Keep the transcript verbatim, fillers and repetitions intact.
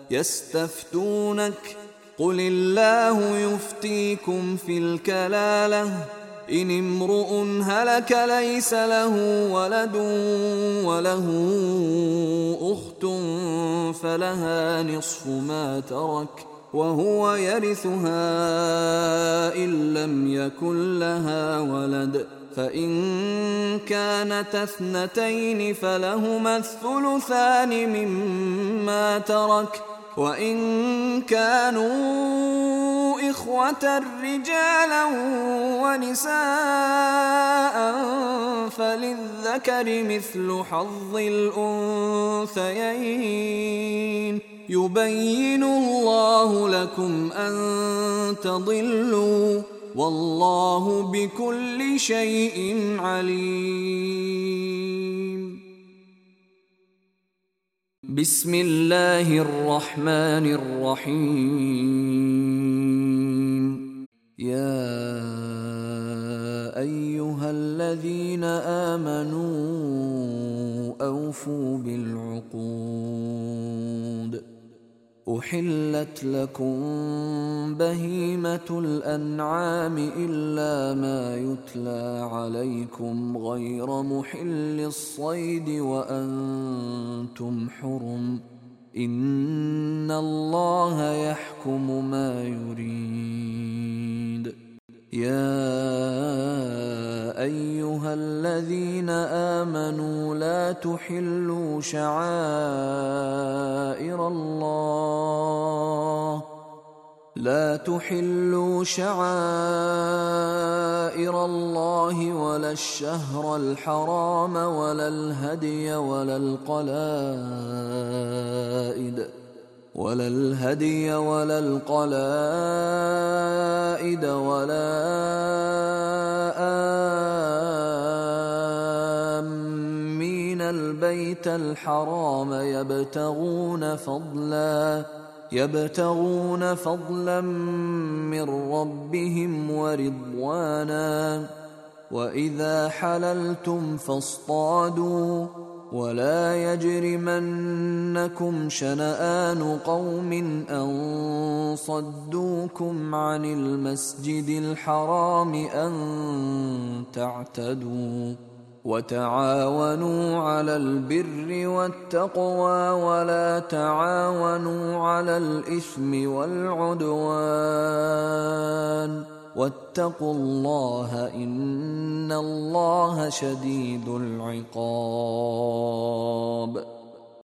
يستفتونك قل الله يفتيكم في الكلالة إن امرؤ هلك ليس له ولد وله أخت فلها نصف ما ترك وهو يرثها إن لم يكن لها ولد فإن كانت اثنتين فلهما الثلثان مما ترك وإن كانوا إخوة رجالا ونساء فللذكر مثل حظ الأنثيين يبين الله لكم أن تضلوا والله بكل شيء عليم. بسم الله الرحمن الرحيم. يا أيها الذين آمنوا أوفوا بالعقود أحلت لكم بهيمة الأنعام إلا ما يتلى عليكم غير محل الصيد وأنتم حرم إن الله يحكم ما يريد. يا أيها الذين آمنوا لا تحلوا شعائر الله لا تحلوا شعائر الله ولا الشهر الحرام ولا الهدي ولا القلائد ولا الهدي ولا القلائد ولا آمين البيت الحرام يبتغون فضلا يبتغون فضلا من ربهم ورضوانا وإذا حللتم فاصطادوا ولا يجرمنكم شنآن قوم أن صدوكم عن المسجد الحرام أن تعتدوا وتعاونوا على البر والتقوى ولا تعاونوا على الإثم والعدوان واتقوا الله إن الله شديد العقاب.